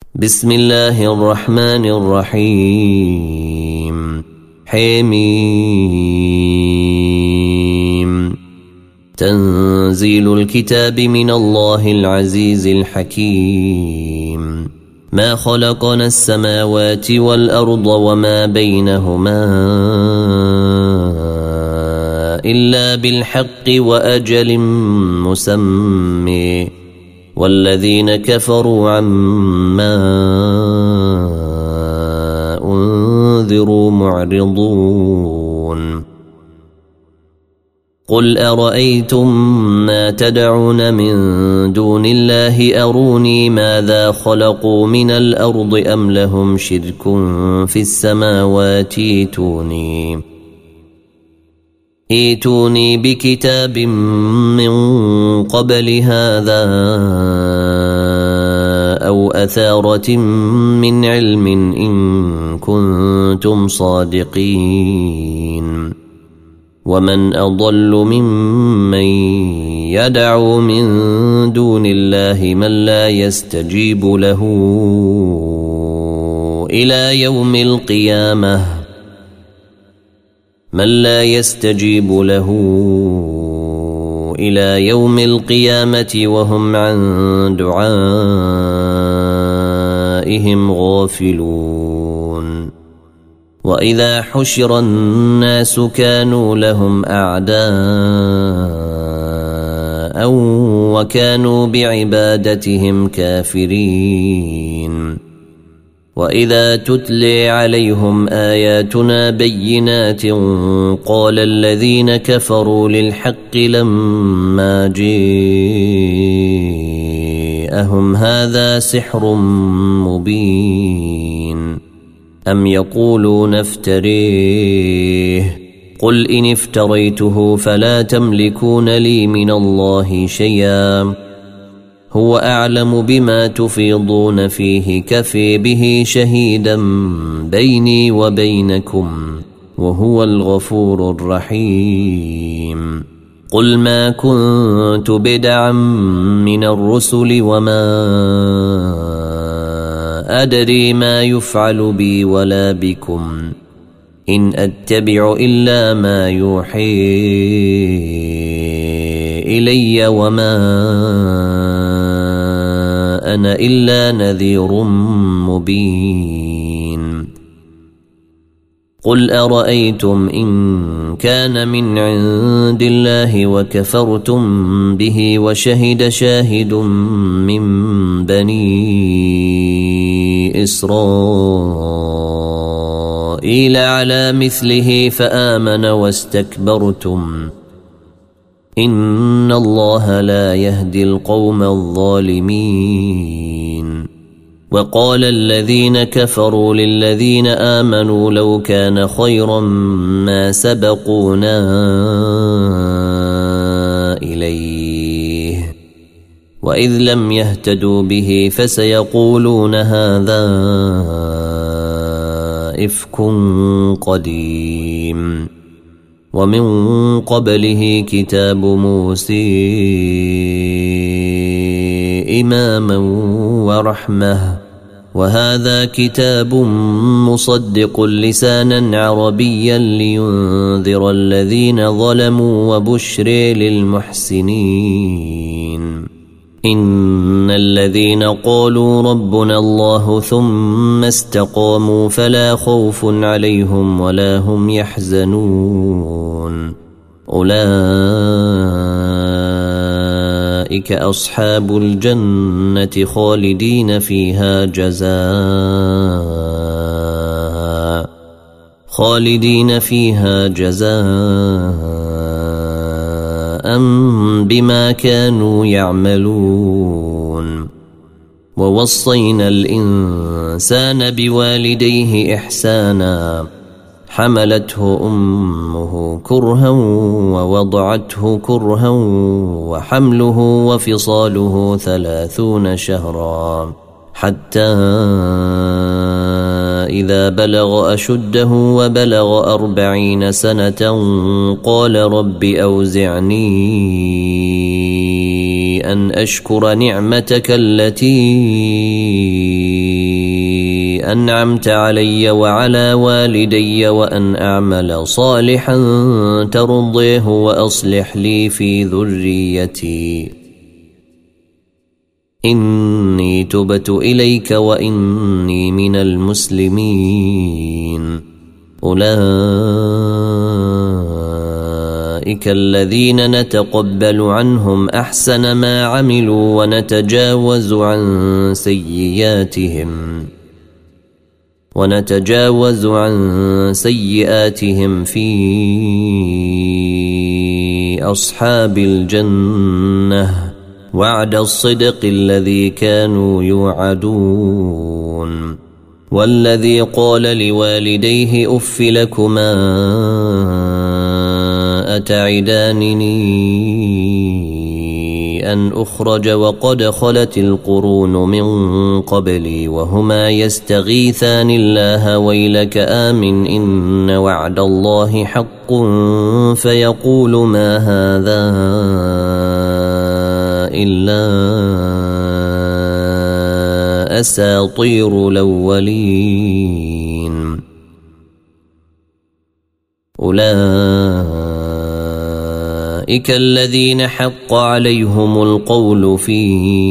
بسم الله الرحمن الرحيم. حميم. تنزيل الكتاب من الله العزيز الحكيم. ما خلقنا السماوات والأرض وما بينهما إلا بالحق وأجل مسمى، والذين كفروا عما أنذروا معرضون. قل أرأيتم ما تدعون من دون الله أروني ماذا خلقوا من الأرض أم لهم شرك في السماوات ائتوني بكتاب من قبل هذا أو أثارة من علم إن كنتم صادقين. ومن أضل ممن يدعو من دون الله من لا يستجيب له إلى يوم القيامة وهم عن دعائهم غافلون. وإذا حشر الناس كانوا لهم أعداء وكانوا بعبادتهم كافرين. وإذا تتلي عليهم آياتنا بينات قال الذين كفروا للحق لما جاءهم هذا سحر مبين أم يقولون افتريه قل إن افتريته فلا تملكون لي من الله شيئا هو أعلم بما تفيضون فيه كفي به شهيدا بيني وبينكم وهو الغفور الرحيم. قل ما كنت بدعا من الرسل وما أدري ما يفعل بي ولا بكم إن أتبع إلا ما يوحي إلي وما أنا إلا نذير مبين. قل أرأيتم إن كان من عند الله وكفرتم به وشهد شاهد من بني إسرائيل على مثله فآمن واستكبرتم إن الله لا يهدي القوم الظالمين. وقال الذين كفروا للذين آمنوا لو كان خيرا ما سبقونا إليه وإذ لم يهتدوا به فسيقولون هذا إفك قديم. ومن قبله كتاب موسى إماما ورحمة وهذا كتاب مصدق لسانا عربيا لينذر الذين ظلموا وبشر للمحسنين. إن الذين قالوا ربنا الله ثم استقاموا فلا خوف عليهم ولا هم يحزنون أولئك أصحاب الجنة خالدين فيها جزاء بما كانوا يعملون. ووصينا الإنسان بوالديه إحسانا حملته أمه كرها ووضعته كرها وحمله وفصاله 30 شهرا حتى إذا بلغ أشده وبلغ 40 سنة قال رب أوزعني أن أشكر نعمتك التي أنعمت علي وعلى والدي وأن أعمل صالحا ترضيه وأصلح لي في ذريتي إني تبت إليك وإني من المسلمين. أولئك الذين نتقبل عنهم أحسن ما عملوا ونتجاوز عن سيئاتهم في أصحاب الجنة وعد الصدق الذي كانوا يوعدون. والذي قال لوالديه أف لكما أتعدانني أن أخرج وقد خلت القرون من قبلي وهما يستغيثان الله ويلك آمن إن وعد الله حق فيقول ما هذا إلا أساطير الأولين. أولئك الذين حق عليهم القول في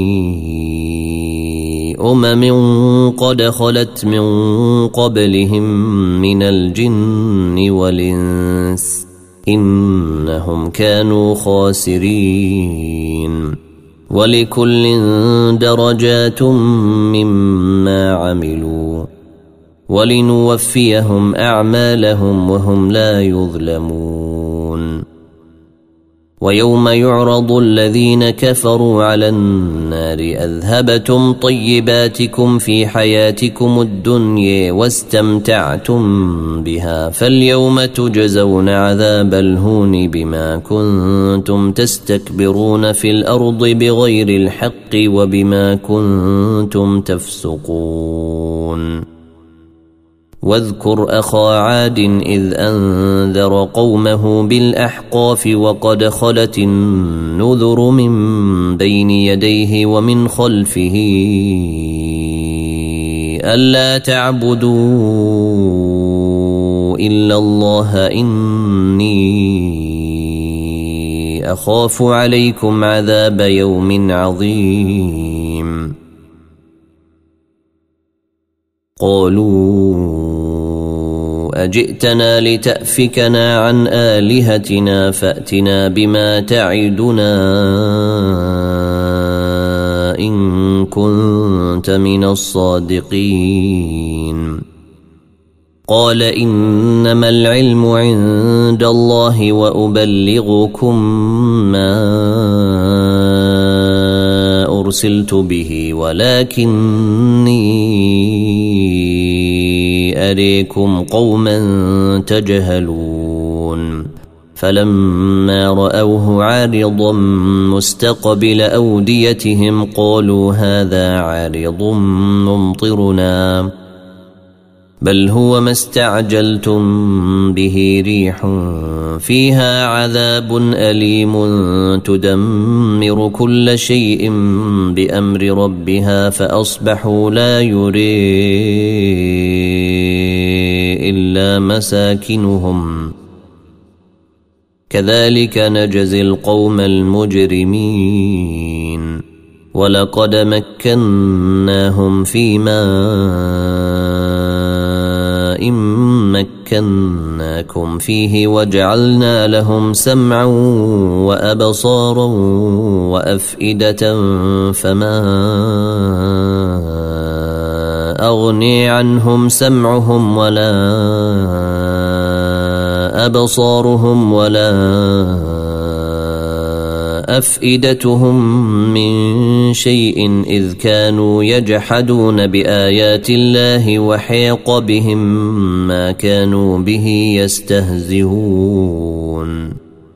قد خلت من قبلهم من الجن والإنس إنهم كانوا خاسرين. ولكل درجات مما عملوا ولنوفيهم أعمالهم وهم لا يظلمون. ويوم يعرض الذين كفروا على النار أذهبتم طيباتكم في حياتكم الدنيا واستمتعتم بها فاليوم تجزون عذاب الهون بما كنتم تستكبرون في الأرض بغير الحق وبما كنتم تفسقون. واذكر أخا عاد إذ أنذر قومه بالأحقاف وقد خلت النذر من بين يديه ومن خلفه ألا تعبدوا إلا الله إني أخاف عليكم عذاب يوم عظيم. قالوا أجئتنا لتأفكنا عن آلهتنا فأتنا بما تعدنا إن كنت من الصادقين. قال إنما العلم عند الله وأبلغكم ما أرسلت به ولكني أريكم قوما تجهلون. فلما رأوه عارضا مستقبل أوديتهم قالوا هذا عارض ممطرنا بل هو ما استعجلتم به ريح فيها عذاب أليم تدمر كل شيء بأمر ربها فأصبحوا لا يري إلا مساكنهم كذلك نجزي القوم المجرمين. ولقد مكناهم فيما إن مكناكم فيه وجعلنا لهم سمعا وأبصارا وأفئدة فما أغني عنهم سمعهم ولا أبصارهم ولا أفئدتهم من شيء إذ كانوا يجحدون بآيات الله وحيق بهم ما كانوا به يستهزئون.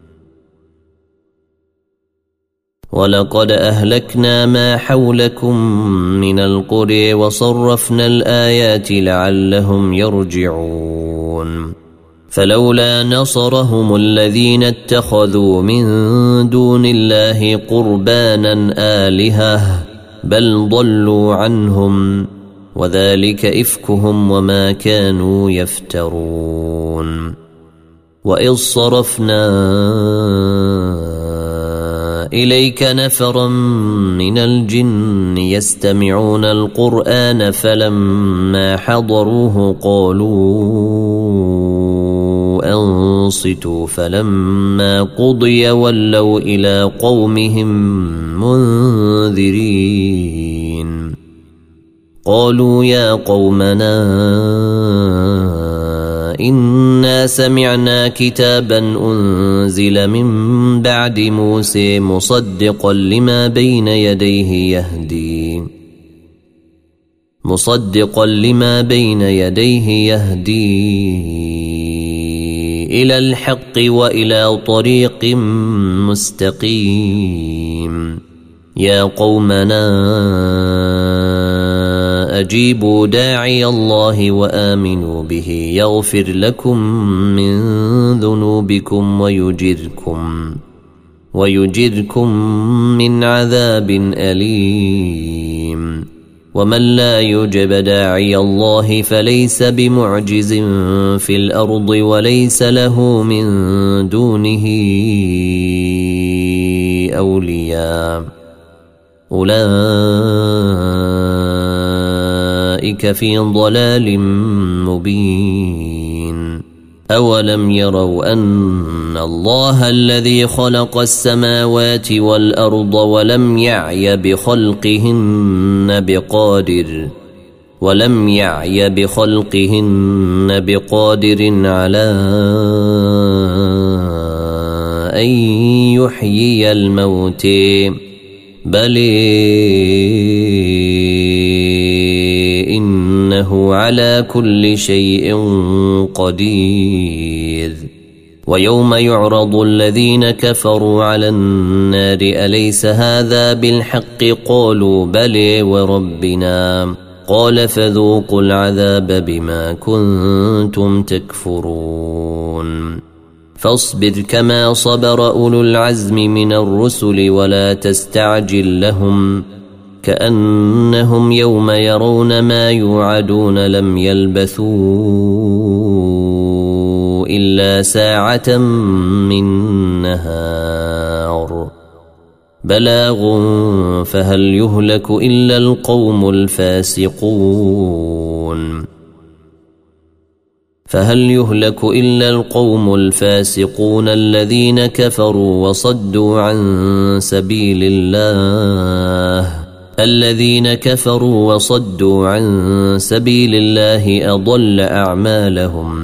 ولقد أهلكنا ما حولكم من القرى وصرفنا الآيات لعلهم يرجعون. فلولا نصرهم الذين اتخذوا من دون الله قربانا آلهة بل ضلوا عنهم وذلك إفكهم وما كانوا يفترون. وإذ صرفنا إليك نفرا من الجن يستمعون القرآن فلما حضروه قالوا أنصتوا فلما قضي ولوا إلى قومهم منذرين. قالوا يا قومنا إنا سمعنا كتابا أنزل من بعد موسى مصدقا لما بين يديه يهدي إلى الحق وإلى طريق مستقيم. يا قومنا أجيبوا داعي الله وآمنوا به يغفر لكم من ذنوبكم ويجركم من عذاب أليم. ومن لا يجب داعي الله فليس بمعجز في الأرض وليس له من دونه أولياء أولئك في ضلال مبين. أولم يروا أن الله الذي خلق السماوات والأرض ولم يعي بخلقهن بقادر على أن يحيي الموت بل إنه على كل شيء قدير. ويوم يعرض الذين كفروا على النار أليس هذا بالحق قالوا بلى وربنا قال فذوقوا العذاب بما كنتم تكفرون. فاصبر كما صبر أولو العزم من الرسل ولا تستعجل لهم كأنهم يوم يرون ما يوعدون لم يلبثوا إلا ساعة من نهار بلاغ فهل يهلك إلا القوم الفاسقون الذين كفروا وصدوا عن سبيل الله أضل أعمالهم